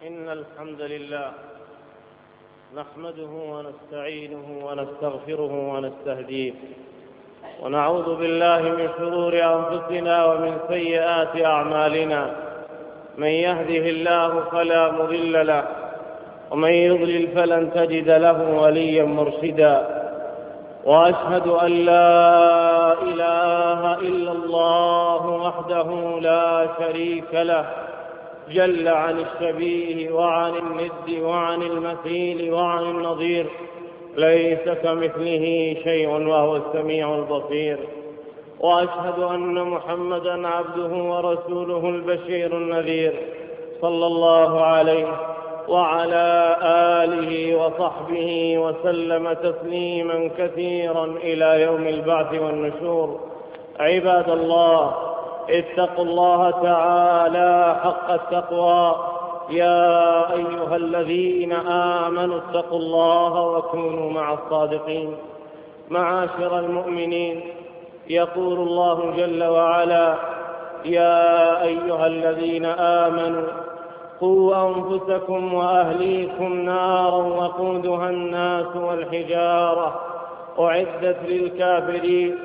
إن الحمد لله نحمده ونستعينه ونستغفره ونستهديه، ونعوذ بالله من شرور أنفسنا ومن سيئات أعمالنا. من يهده الله فلا مضل له، ومن يضلل فلن تجد له وليا مرشدا. وأشهد أن لا إله إلا الله وحده لا شريك له، جل عن الشبيه وعن الند وعن المثيل وعن النظير، ليس كمثله شيء وهو السميع البصير. وأشهد أن محمدًا عبده ورسوله البشير النذير، صلى الله عليه وعلى آله وصحبه وسلم تسليمًا كثيرًا إلى يوم البعث والنشور. عباد الله، اتقوا الله تعالى حق التقوى. يا أيها الذين آمنوا اتقوا الله وكونوا مع الصادقين. معاشر المؤمنين، يقول الله جل وعلا: يا أيها الذين آمنوا قوا أنفسكم وأهليكم نارا وقودها الناس والحجارة، أعدت للكافرين،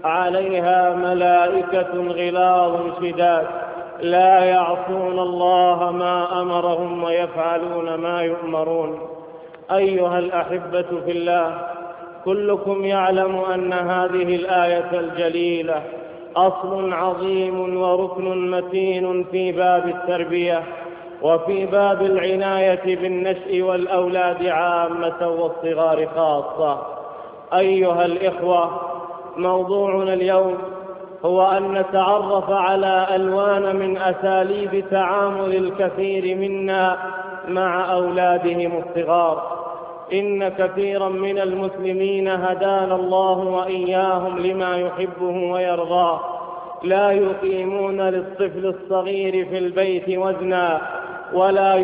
عليها ملائكة غلاظ شداد لا يعصون الله ما أمرهم ويفعلون ما يؤمرون. أيها الأحبة في الله، كلكم يعلم أن هذه الآية الجليلة أصل عظيم وركن متين في باب التربية وفي باب العناية بالنشء والأولاد عامة والصغار خاصة. أيها الإخوة، موضوعنا اليوم هو أن نتعرف على ألوان من أساليب تعامل الكثير منا مع أولادهم الصغار. إن كثيرا من المسلمين هدانا الله وإياهم لما يحبه ويرضاه لا يقيمون للطفل الصغير في البيت وزنا ولا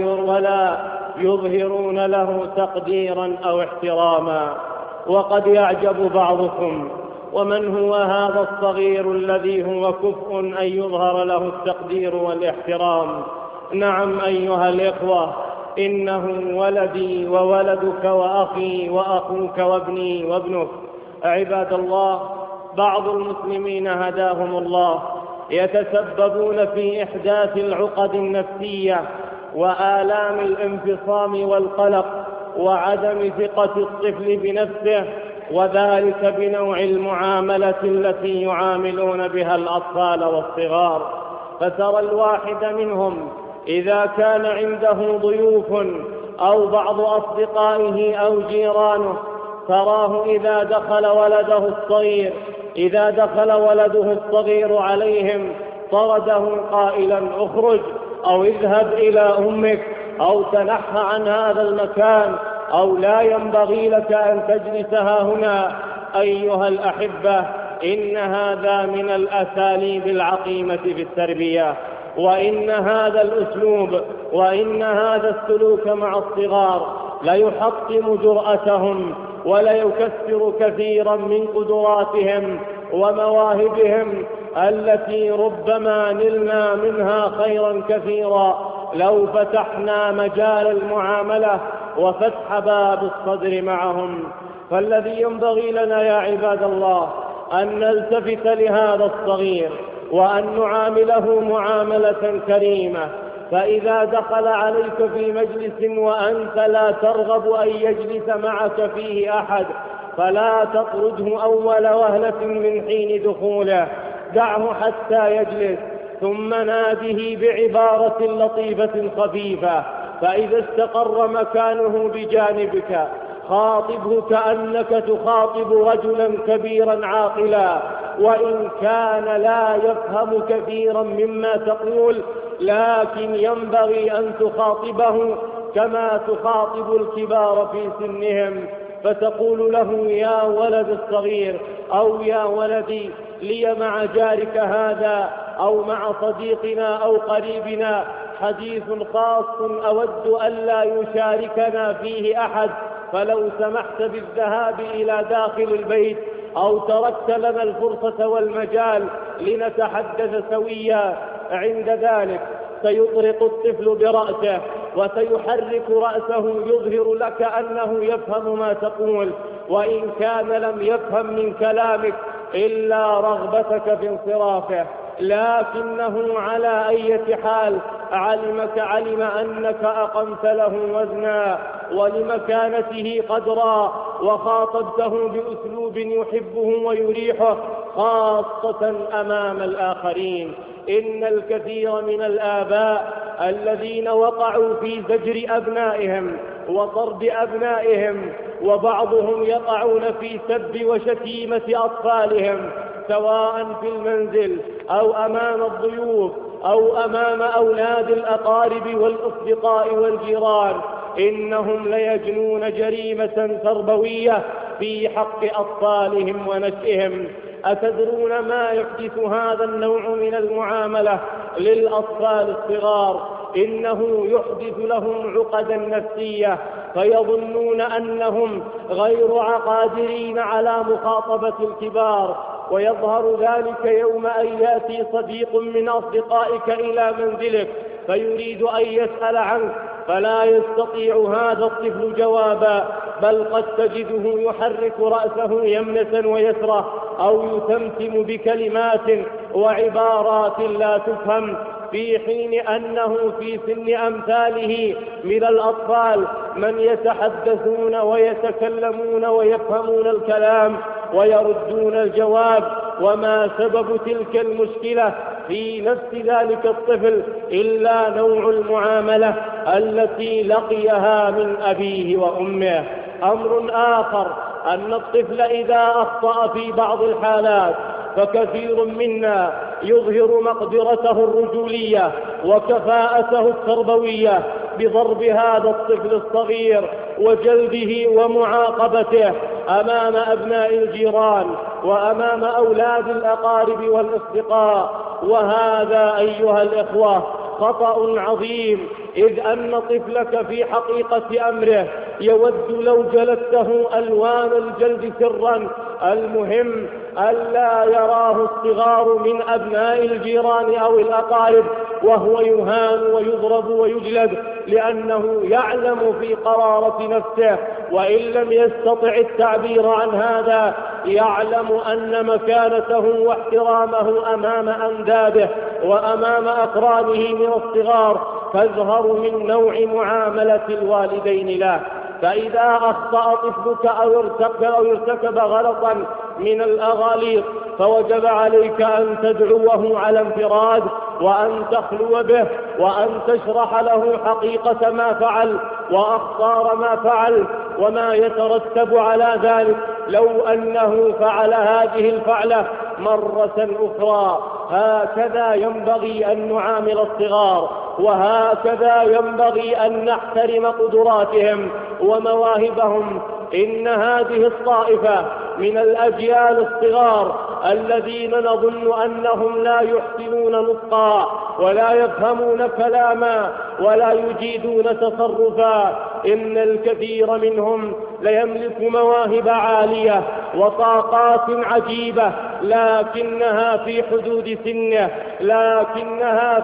يظهرون له تقديرا أو احتراما. وقد يعجب بعضكم: ومن هو هذا الصغير الذي هو كفء أن يظهر له التقدير والاحترام؟ نعم أيها الإخوة، إنه ولدي وولدك وأخي وأخوك وابني وابنك. عباد الله، بعض المسلمين هداهم الله يتسببون في إحداث العقد النفسية وآلام الانفصام والقلق وعدم ثقة الطفل بنفسه، وذلك بنوع المعاملة التي يعاملون بها الأطفال والصغار. فترى الواحد منهم إذا كان عنده ضيوف أو بعض أصدقائه أو جيرانه، تراه إذا دخل ولده الصغير عليهم طرده قائلا: اخرج، أو اذهب إلى أمك، أو تنحى عن هذا المكان، أو لا ينبغي لك أن تجلس هنا. أيها الأحبة، إن هذا من الأساليب العقيمة في التربية، وإن هذا الأسلوب وإن هذا السلوك مع الصغار ليحطم جرأتهم وليكسر كثيرا من قدراتهم ومواهبهم التي ربما نلنا منها خيرا كثيرا لو فتحنا مجال المعاملة وفتح باب الصدر معهم. فالذي ينبغي لنا يا عباد الله أن نلتفت لهذا الصغير وأن نعامله معاملة كريمة. فإذا دخل عليك في مجلس وأنت لا ترغب أن يجلس معك فيه أحد، فلا تطرده أول وهلة من حين دخوله، دعه حتى يجلس، ثم ناده بعبارة لطيفة خفيفة. فإذا استقر مكانه بجانبك، خاطبه كأنك تخاطب رجلا كبيرا عاقلا، وإن كان لا يفهم كثيرا مما تقول، لكن ينبغي أن تخاطبه كما تخاطب الكبار في سنهم، فتقول له: يا ولد الصغير، أو يا ولدي، لي مع جارك هذا أو مع صديقنا أو قريبنا حديث خاص أود ألا يشاركنا فيه أحد، فلو سمحت بالذهاب إلى داخل البيت أو تركت لنا الفرصة والمجال لنتحدث سويا. عند ذلك سيطرق الطفل برأسه وسيحرك رأسه يظهر لك أنه يفهم ما تقول، وإن كان لم يفهم من كلامك إلا رغبتك في انصرافه، لكنه على أي حال علم أنك أقمت له وزنا ولمكانته قدرا، وخاطبته بأسلوب يحبه ويريحه خاصة أمام الآخرين. إن الكثير من الآباء الذين وقعوا في زجر أبنائهم وضرب أبنائهم، وبعضهم يقعون في سب وشتيمة أطفالهم سواء في المنزل أو أمام الضيوف أو أمام أولاد الأقارب والأصدقاء والجيران، إنهم ليجنون جريمة تربوية في حق أطفالهم ونشئهم. أتدرون ما يحدث هذا النوع من المعاملة للأطفال الصغار؟ إنه يحدث لهم عقدا نفسية، فيظنون أنهم غير قادرين على مخاطبة الكبار، ويظهر ذلك يوم أن يأتي صديق من أصدقائك إلى منزلك فيريد أن يسأل عنك، فلا يستطيع هذا الطفل جوابا، بل قد تجده يحرك رأسه يمنة ويسرة أو يتمتم بكلمات وعبارات لا تفهم، في حين أنه في سن أمثاله من الأطفال من يتحدثون ويتكلمون ويفهمون الكلام ويردون الجواب. وما سبب تلك المشكلة في نفس ذلك الطفل إلا نوع المعاملة التي لقيها من أبيه وأمه. أمر آخر أن الطفل إذا أخطأ في بعض الحالات فكثير منا يظهر مقدرته الرجولية وكفاءته التربوية بضرب هذا الطفل الصغير وجلده ومعاقبته أمام أبناء الجيران وأمام أولاد الأقارب والأصدقاء، وهذا أيها الإخوة خطأ عظيم، إذ أن طفلك في حقيقة أمره يود لو جلدته ألوان الجلد سرا. المهم ألا يراه الصغار من أبناء الجيران أو الأقارب وهو يهان ويضرب ويجلد، لأنه يعلم في قرارة نفسه وإن لم يستطع التعبير عن هذا يعلم أن مكانته واحترامه أمام أنداده وأمام أقرانه من الصغار تظهر من نوع معاملة الوالدين له. فإذا أخطأ طفلك أو ارتكب غلطا من الأغاليط فوجب عليك أن تدعوه على انفراد وأن تخلو به وأن تشرح له حقيقة ما فعل وأخطار ما فعل وما يترتب على ذلك لو أنه فعل هذه الفعلة مرة أخرى. هكذا ينبغي أن نعامل الصغار، وهكذا ينبغي أن نحترم قدراتهم ومواهبهم. إن هذه الطائفة من الأجيال الصغار الذين نظن أنهم لا يحسنون نطقا ولا يفهمون كلاما ولا يجيدون تصرفا، إن الكثير منهم ليملك مواهب عالية وطاقات عجيبة، لكنها في حدود سنه، لكنها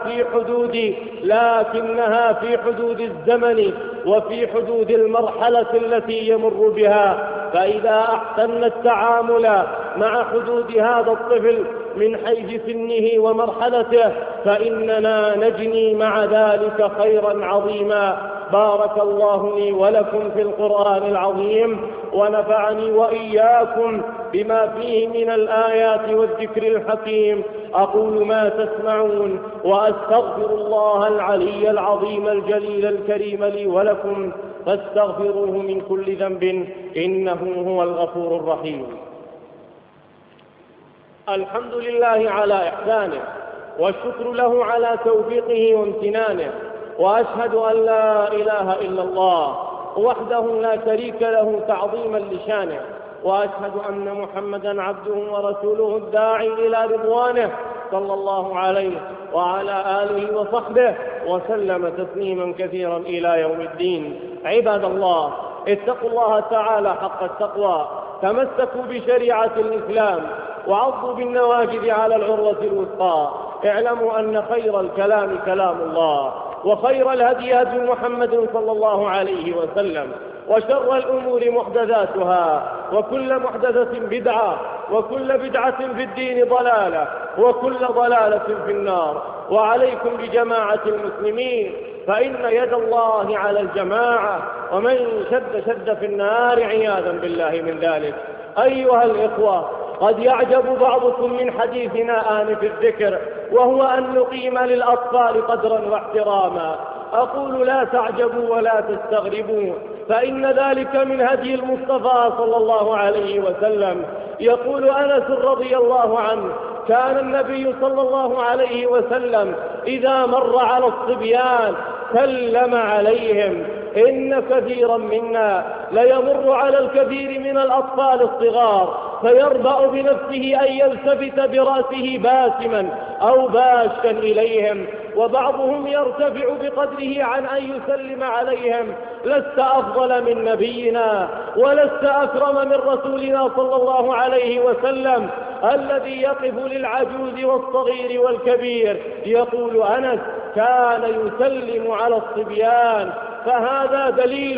في حدود الزمن وفي حدود المرحلة التي يمر بها. فإذا أحسن التعامل مع حدود هذا الطفل من حيث سنه ومرحلته فإننا نجني مع ذلك خيرا عظيما. بارك الله لي ولكم في القرآن العظيم، ونفعني وإياكم بما فيه من الآيات والذكر الحكيم. أقول ما تسمعون وأستغفر الله العلي العظيم الجليل الكريم لي ولكم، فاستغفروه من كل ذنب إنه هو الغفور الرحيم. الحمد لله على إحسانه، والشكر له على توفيقه وامتنانه، وأشهد أن لا إله إلا الله وحده لا شريك له تعظيما لشانه، وأشهد أن محمدا عبده ورسوله الداعي إلى رضوانه صلى الله عليه وعلى آله وصحبه وسلم تسليما كثيرا إلى يوم الدين. عباد الله، اتقوا الله تعالى حق التقوى، تمسكوا بشريعة الإسلام وعضوا بالنواجذ على العروة الوثقى. اعلموا أن خير الكلام كلام الله، وخير الهدي هدي محمد صلى الله عليه وسلم، وشر الأمور محدثاتها، وكل محدثة بدعة، وكل بدعة في الدين ضلالة، وكل ضلالة في النار. وعليكم بجماعة المسلمين، فإن يد الله على الجماعة، ومن شد في النار عياذا بالله من ذلك. أيها الإخوة، قد يعجب بعضكم من حديثنا آنف الذكر، وهو أن نقيم للأطفال قدرا واحتراما. أقول لا تعجبوا ولا تستغربوا، فإن ذلك من هدي المصطفى صلى الله عليه وسلم. يقول أنس رضي الله عنه: كان النبي صلى الله عليه وسلم إذا مر على الصبيان سلم عليهم. إن كثيرا منا ليمر على الكثير من الأطفال الصغار فيربأ بنفسه أن يلتفت برأسه باسما أو باشا إليهم، وبعضهم يرتفع بقدره عن أن يسلم عليهم: لست أفضل من نبينا، ولست أكرم من رسولنا صلى الله عليه وسلم الذي يقف للعجوز والصغير والكبير. يقول أنس: كان يسلم على الصبيان. فهذا دليل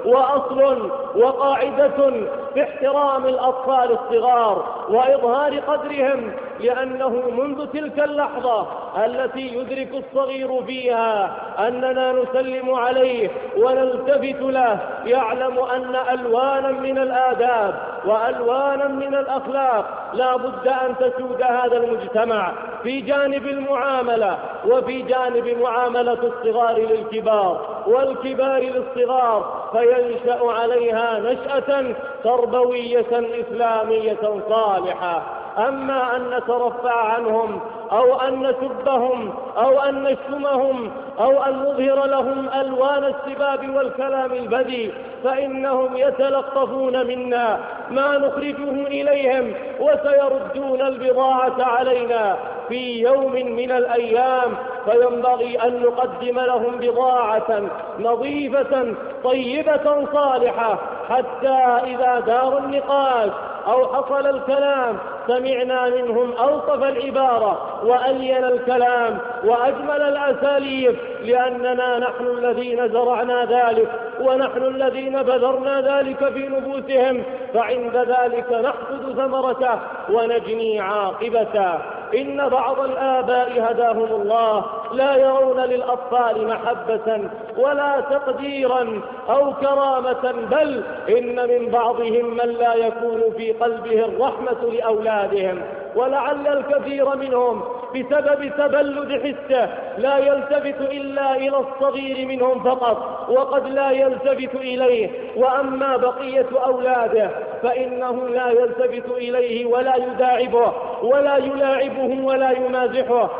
وأصل وقاعدة في احترام الأطفال الصغار وإظهار قدرهم، لأنه منذ تلك اللحظة التي يدرك الصغير فيها أننا نسلم عليه ونلتفت له يعلم أن ألوانا من الآداب وألوانا من الأخلاق لا بد أن تسود هذا المجتمع في جانب المعاملة، وفي جانب معاملة الصغار للكبار والكبار للصغار، فينشأ عليها نشأة تربوية إسلامية صالحة. أما أن نترفع عنهم أو أن نسبهم أو أن نشتمهم أو أن نظهر لهم ألوان السباب والكلام البذيء، فإنهم يتلقفون منا ما نخرجه إليهم، وسيردون البضاعة علينا في يوم من الأيام. فينبغي أن نقدم لهم بضاعة نظيفة طيبة صالحة، حتى إذا دار النقاش أو حصل الكلام سمعنا منهم ألطف العبارة وألين الكلام وأجمل الأساليب، لأننا نحن الذين زرعنا ذلك، ونحن الذين بذرنا ذلك في نفوسهم، فعند ذلك نحصد ثمرته ونجني عاقبته. إن بعض الآباء هداهم الله لا يرون للأطفال محبة ولا تقديرا أو كرامة، بل إن من بعضهم من لا يكون في قلبه الرحمة لأولادهم، ولعل الكثير منهم بسبب تبلد حسه لا يلتفت إلا إلى الصغير منهم فقط، وقد لا يلتفت إليه، وأما بقية أولاده فإنه لا يلتفت إليه ولا يداعبه ولا يلاعبه ولا يمازحه،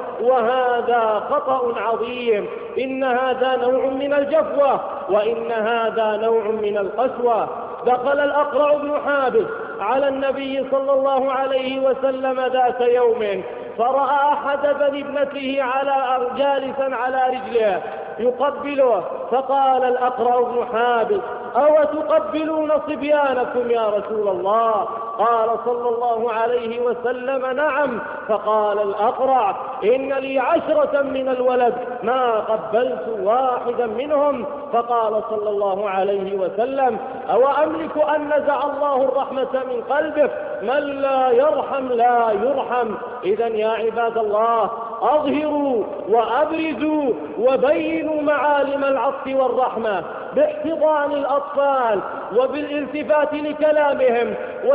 وهذا خطأ عظيم. إن هذا نوع من الجفوة، وإن هذا نوع من القسوة. دخل الأقرع بن حابس على النبي صلى الله عليه وسلم ذات يوم، فرأى أحد بني ابنته جالسا على رجله يقبله، فقال الأقرع بن حابس: أو تقبلون صبيانكم يا رسول الله؟ قال صلى الله عليه وسلم: نعم. فقال الأقرع: إن لي 10 من الولد ما قبلت واحدا منهم. فقال صلى الله عليه وسلم: أو أملك أن نزع الله الرحمة من قلبك؟ من لا يرحم لا يرحم. إذا يا عباد الله، أظهروا وأبرزوا وبينوا معالم العطف والرحمة باحتضان الأطفال وبالالتفات لكلامهم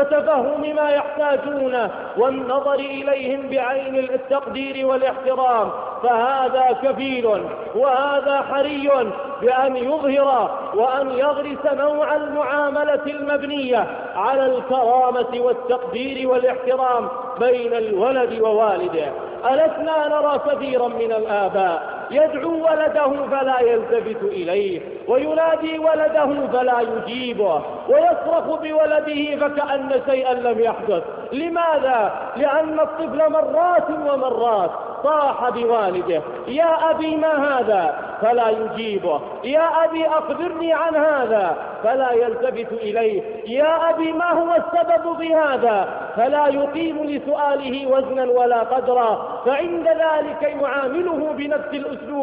وتفهم ما يحتاجونه والنظر إليهم بعين التقدير والاحترام، فهذا كفيل وهذا حري بأن يظهر وأن يغرس نوع المعاملة المبنية على الكرامة والتقدير والاحترام بين الولد ووالده. ألسنا نرى كثيرا من الآباء يدعو ولده فلا يلتفت إليه، وينادي ولده فلا يجيبه، ويصرخ بولده فكأن شيئا لم يحدث؟ لماذا؟ لأن الطفل مرات ومرات صاح بوالده: يا أبي ما هذا؟ فلا يجيبه. يا أبي أخبرني عن هذا؟ فلا يلتفت إليه. يا أبي ما هو السبب بهذا؟ فلا يقيم لسؤاله وزنا ولا قدرا، فعند ذلك يعامله بنفس الأسلوب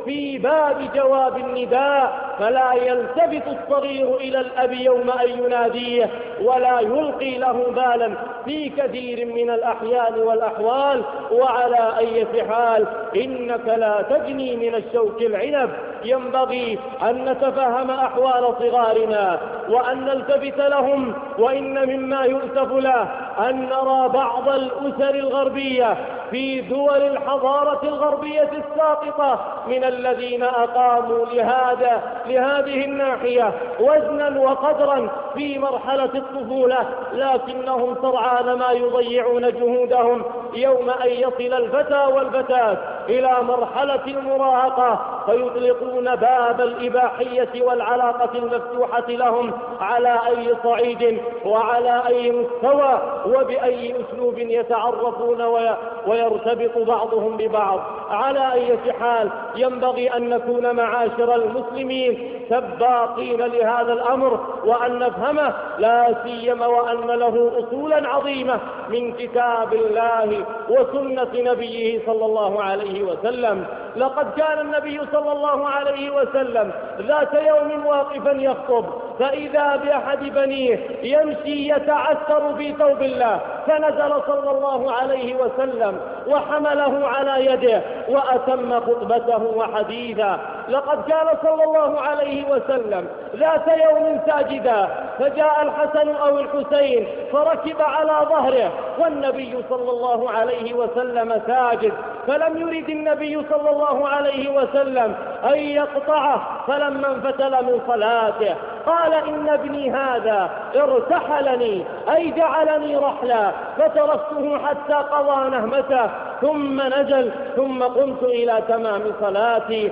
في باب جواب النداء، فلا يلتفت الصغير إلى الأب يوم أن يناديه ولا يلقي له بالا في كثير من الأحيان والأحوال. وعلى أي حال إنك لا تجني من الشوك العنب. ينبغي أن نتفهم أحوال صغارنا وأن نلتفت لهم. وإن مما يؤسف له أن نرى بعض الأسر الغربية في دول الحضارة الغربية الساقطة من الذين أقاموا لهذه الناحية وزنا وقدرا في مرحلة الطفولة، لكنهم سرعان ما يضيعون جهودهم يوم أن يصل الفتى والفتاة إلى مرحلة المراهقة فيطلقون باب الإباحية والعلاقة المفتوحة لهم على أي صعيد وعلى أي مستوى وبأي أسلوب يتعرفون ويرتبط بعضهم ببعض. على أي حال ينبغي أن نكون معاشر المسلمين سباقين لهذا الأمر وأن نفهمه، لا سيما وأن له أصولا عظيمة من كتاب الله وسنة نبيه صلى الله عليه وسلم. لقد كان النبي صلى الله عليه وسلم ذات يوم واقفا يخطب فإذا بأحد بنيه يمشي يتعثر في ثوب الله، فنزل صلى الله عليه وسلم وحمله على يده وأتم خطبته وحديثا. لقد كان صلى الله عليه وسلم ذات يوم ساجدا فجاء الحسن أو الحسين فركب على ظهره والنبي صلى الله عليه وسلم ساجد، فلم يرد النبي صلى الله عليه وسلم أن يقطعه، فلما انفتل من صلاته قال إن ابني هذا ارتحلني أي جعلني رحلا فتركته حتى قضى نهمته ثم نزل ثم قمت إلى تمام صلاتي.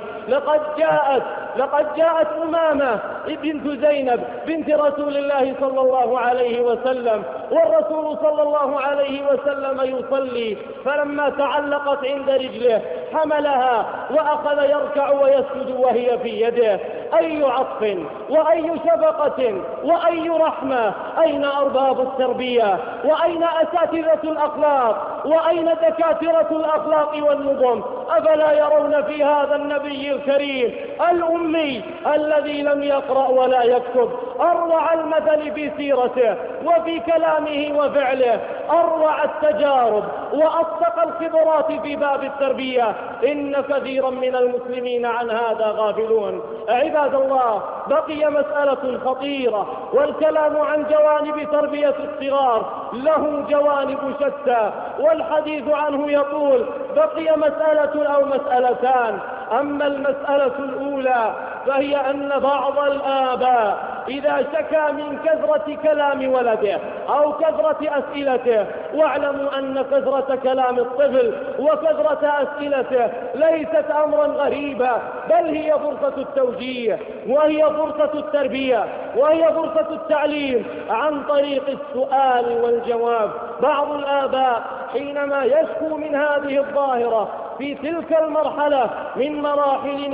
لقد جاءت أمامة بنت زينب بنت رسول الله صلى الله عليه وسلم والرسول صلى الله عليه وسلم يصلي، فلما تعلقت عند رجله حملها وأخذ يركع ويسجد وهي في يده. أي عطف وأي شفقة وأي رحمة! أين أرباب التربية وأين أساتذة الأخلاق وأين دكاترة الأخلاق والنظم؟ أفلا يرون في هذا النبي الكريم الأمي الذي لم يقرأ ولا يكتب أروع المثل في سيرته وفي كلامه وفعله، أروع التجارب وأصدق الخبرات في باب التربية؟ إن كثيرا من المسلمين عن هذا غافلون. عباد الله، بقي مسألة خطيرة، والكلام عن جوانب تربية الصغار له جوانب شتى والحديث عنه يطول. بقي مسألة أو مسألتان. أما المسألة الأولى فهي أن بعض الآباء إذا شكى من كثرة كلام ولده أو كثرة أسئلته، واعلموا أن كثرة كلام الطفل وكثرة أسئلته ليست أمرا غريبا، بل هي فرصة التوجيه وهي فرصة التربية وهي فرصة التعليم عن طريق السؤال والجواب. بعض الآباء حينما يشكو من هذه الظاهرة في تلك المرحلة من مراحل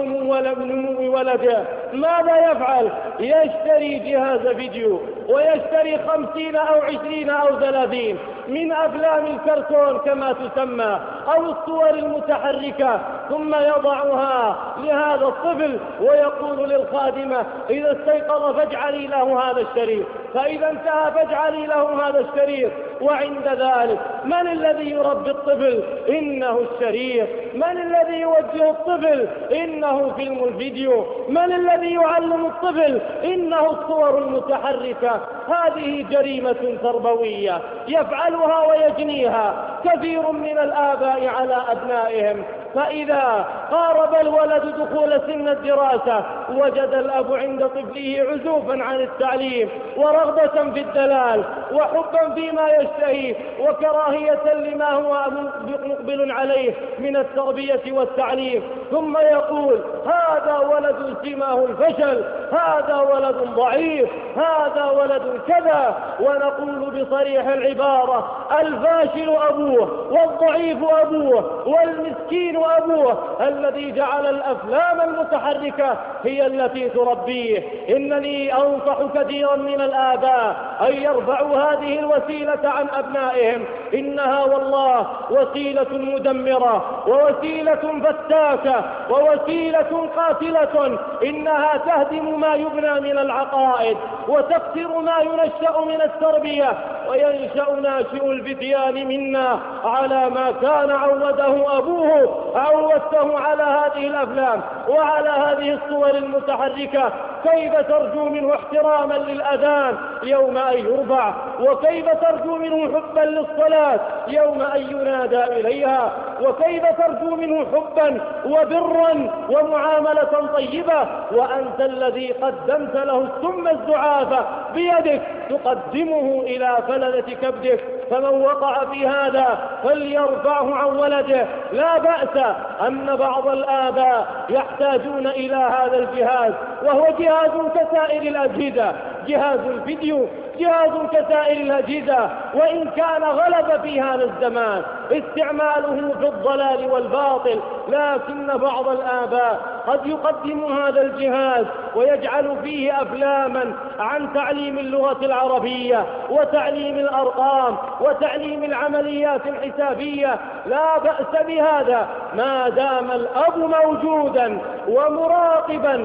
نمو ولده، ماذا يفعل؟ يشتري جهاز فيديو ويشتري 50 أو 20 أو 30 من أفلام الكرتون كما تسمى أو الصور المتحركة، ثم يضعها لهذا الطفل ويقول للخادمة إذا استيقظ فاجعلي له هذا الشريط، فإذا انتهى فاجعلي له هذا الشريط. وعند ذلك من الذي يربي الطفل؟ إنه الشريط. من الذي يوجه الطفل؟ إنه فيلم الفيديو. من الذي يعلم الطفل؟ إنه الصور المتحركة. هذه جريمة تربوية يفعلها ويجنيها كثير من الآباء على أبنائهم، فإذا قارب الولد دخول سن الدراسة وجد الأب عند طفله عزوفا عن التعليم ورغبة في الدلال وحبا فيما يشتهي وكراهية لما هو مقبل عليه من التربية والتعليم، ثم يقول هذا ولد سماه الفشل، هذا ولد ضعيف، هذا ولد كذا. ونقول بصريح العبارة الفاشل أبوه والضعيف أبوه والمسكين أبوه الذي جعل الأفلام المتحركة هي التي تربيه. إنني أنصح كثيرا من الآباء أن يرفعوا هذه الوسيلة عن أبنائهم. إنها والله وسيلة مدمرة ووسيلة فتاكة ووسيلة قاتلة. إنها تهدم ما يبنى من العقائد وتكسر ما ينشأ من التربية، وينشأ ناشئ الفتيان منا على ما كان عوده أبوه. عودته على هذه الأفلام وعلى هذه الصور المتحركة. كيف ترجو منه احتراما للأذان يوم أن يرفع؟ وكيف ترجو منه حبا للصلاة يوم أن ينادى إليها؟ وكيف ترجو منه حبا وبرا ومعاملة طيبة وأنت الذي قدمت له السم الزعافة بيدك تقدمه إلى فلذة كبدك؟ فمن وقع في هذا فليرفعه عن ولده. لا بأس أن بعض الآباء يحتاجون إلى هذا الجهاز، وهو جهاز كسائر الأجهزة، جهاز الفيديو، جهاز كسائر الأجهزة، وإن كان غلب في هذا الزمان استعماله في الضلال والباطل، لكن بعض الآباء قد يقدم هذا الجهاز ويجعل فيه أفلاما عن تعليم اللغة العربية وتعليم الأرقام وتعليم العمليات الحسابية. لا بأس بهذا ما دام الأب موجودا ومراقبا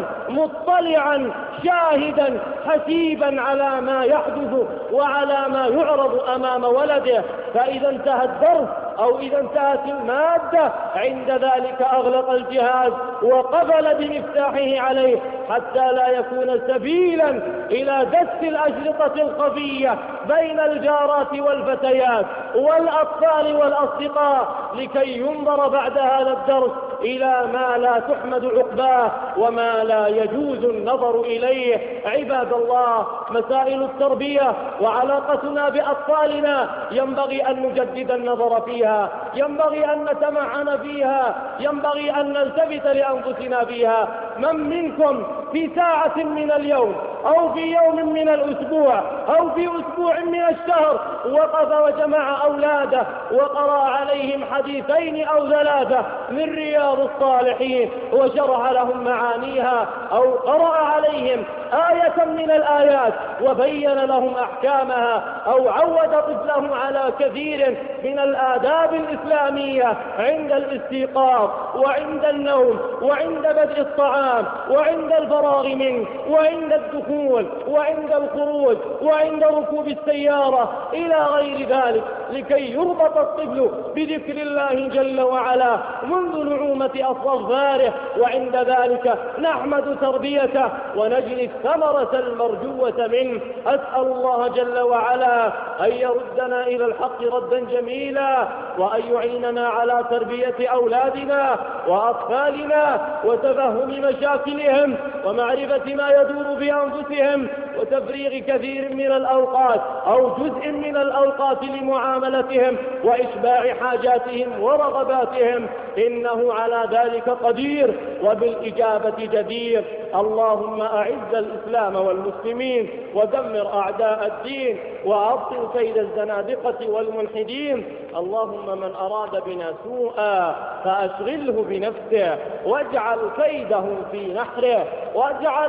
مطلعا شاهدا حسيبا على ما يحدث وعلى ما يعرض أمام ولده. فإذا انتهى الدرس أو إذا انتهت المادة عند ذلك أغلق الجهاز وقفل بمفتاحه عليه حتى لا يكون سبيلا إلى دس الأشرطة الخفية بين الجارات والفتيات والأطفال والأصدقاء، لكي ينظر بعد هذا الدرس إلى ما لا تحمد عقباه وما لا يجوز النظر إليه. عباد الله، مسائل التربية وعلاقتنا بأطفالنا ينبغي أن نجدد النظر فيها، ينبغي أن نتمعن فيها، ينبغي أن نلتفت لأنفسنا فيها. من منكم في ساعة من اليوم أو في يوم من الأسبوع أو في أسبوع من الشهر وقف وجمع أولاده وقرأ عليهم حديثين أو ثلاثة من رياض الصالحين وشرح لهم معانيها، أو قرأ عليهم آية من الآيات وبين لهم أحكامها، أو عود طفله على كثير من الآداب الإسلامية عند الاستيقاظ وعند النوم وعند بدء الطعام وعند الفراغ منه وعند الدخول وعند الخروج وعند ركوب السيارة إلى غير ذلك، لكي يربط الطفل بذكر الله جل وعلا منذ نعومة أظفاره، وعند ذلك نحمد تربيته ونجني الثمرة المرجوة منه. أسأل الله جل وعلا أن يردنا إلى الحق ردا جميلا، وأن يعيننا على تربية أولادنا وأطفالنا وتفهم مشاكلهم ومعرفة ما يدور بأنفسهم وتفريغ كثير من الأوقات أو جزء من الأوقات لمعاملتهم وإشباع حاجاتهم ورغباتهم، إنه على ذلك قدير وبالإجابة جدير. اللهم أعز الإسلام والمسلمين ودمر أعداء الدين وأبطل كيد الزنادقة والملحدين. اللهم من أراد بنا سوءا فأشغله بنفسه واجعل كيده في نحره واجعل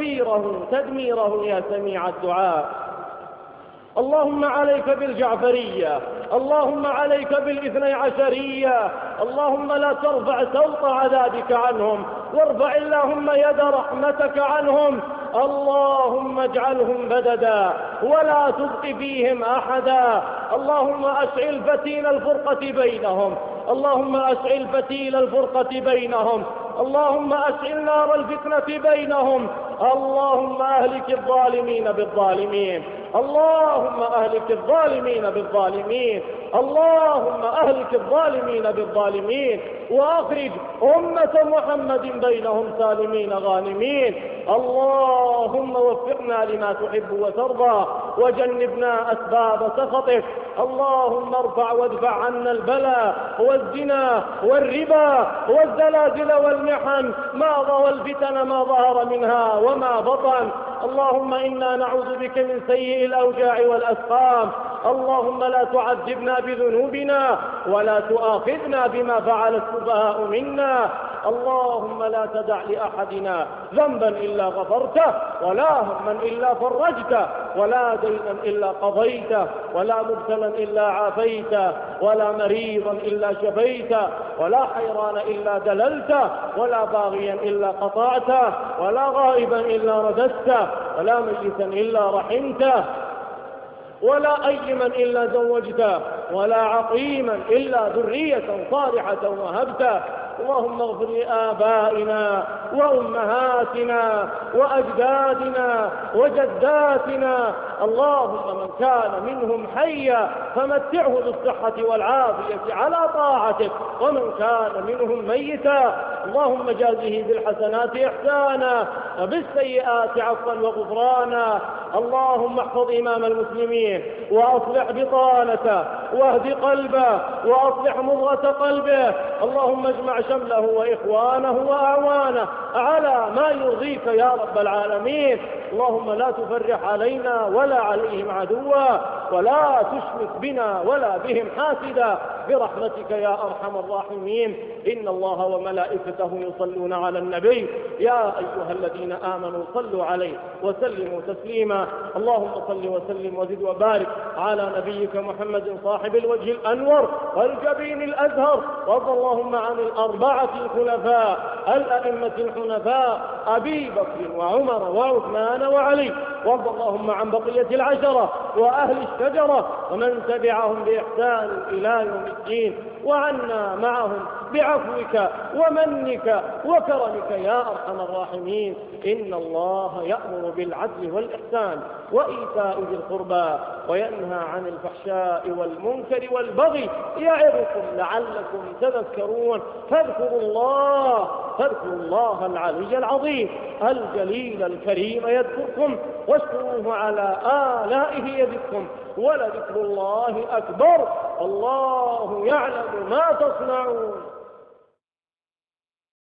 تدميره يا سميع الدعاء. اللهم عليك بالجعفرية، اللهم عليك بالاثني عشرية، اللهم لا ترفع سوط عذابك عنهم وارفع اللهم يد رحمتك عنهم. اللهم اجعلهم بددا ولا تبق فيهم أحدا. اللهم أشعل فتيل الفرقة بينهم، اللهم أشعل فتيل الفرقة بينهم، اللهم أشعل نار الفتنة بينهم. اللهم أهلك الظالمين بالظالمين، اللهم أهلك الظالمين بالظالمين، اللهم أهلك الظالمين بالظالمين، وأخرج أمة محمد بينهم سالمين غانمين. اللهم وفقنا لما تحب وترضى وجنبنا أسباب سخطك. اللهم ارفع وادفع عنا البلاء والزنا والربا والزلازل والمحن والفتن ما ظهر منها وما بطن. اللهم إنا نعوذ بك من سيء الأوجاع والأسقام. اللهم لا تعذبنا بذنوبنا ولا تؤاخذنا بما فعل السفهاء منا. اللهم لا تدع لأحدنا ذنبا إلا غفرته، ولا هما إلا فرجته، ولا دينا إلا قضيته، ولا مبتلا إلا عافيته، ولا مريضا إلا شفيته، ولا حيران إلا دللته، ولا باغيا إلا قطعته، ولا غائبا إلا رددته، ولا ميتا إلا رحمته، ولا أيما إلا زوجته، ولا عقيما إلا ذرية صالحة وهبته. اللهم اغفر لآبائنا وأمهاتنا وأجدادنا وجداتنا، اللهم من كان منهم حيا فمتعه بالصحة والعافية على طاعتك، ومن كان منهم ميتا اللهم جازه بالحسنات إحسانا وبالسيئات عفوا وغفرانا. اللهم احفظ إمام المسلمين وأصلح بطانته واهد قلبه وأصلح مضغة قلبه. اللهم اجمع شمله وإخوانه وأعوانه على ما يرضيك يا رب العالمين. اللهم لا تفرح علينا ولا عليهم عدوا، ولا تشمت بنا ولا بهم حاسدا، برحمتك يا أرحم الراحمين. إن الله وملائكته يصلون على النبي، يا أيها الذين آمنوا صلوا عليه وسلموا تسليما. اللهم صل وسلم وزد وبارك على نبيك محمد صاحب الوجه الأنور والجبين الأزهر، وارض اللهم عن الأربعة الخلفاء الأئمة الحنفاء أبي بكر وعمر وعثمان وعلي، وارض اللهم عن بقية العشرة وأهل الشجرة ومن تبعهم بإحسان إلى يوم الدين، وعنا معهم بعفوك ومنك وكرمك يا أرحم الراحمين. إن الله يأمر بالعدل والإحسان وإيتاء ذي القربى وينهى عن الفحشاء والمنكر والبغي يعظكم لعلكم تذكرون. فاذكروا الله العلي العظيم الجليل الكريم يذكركم، واشكروه على آلائه يزدكم، ولذكر الله أكبر. الله يعلم ما تصنعون.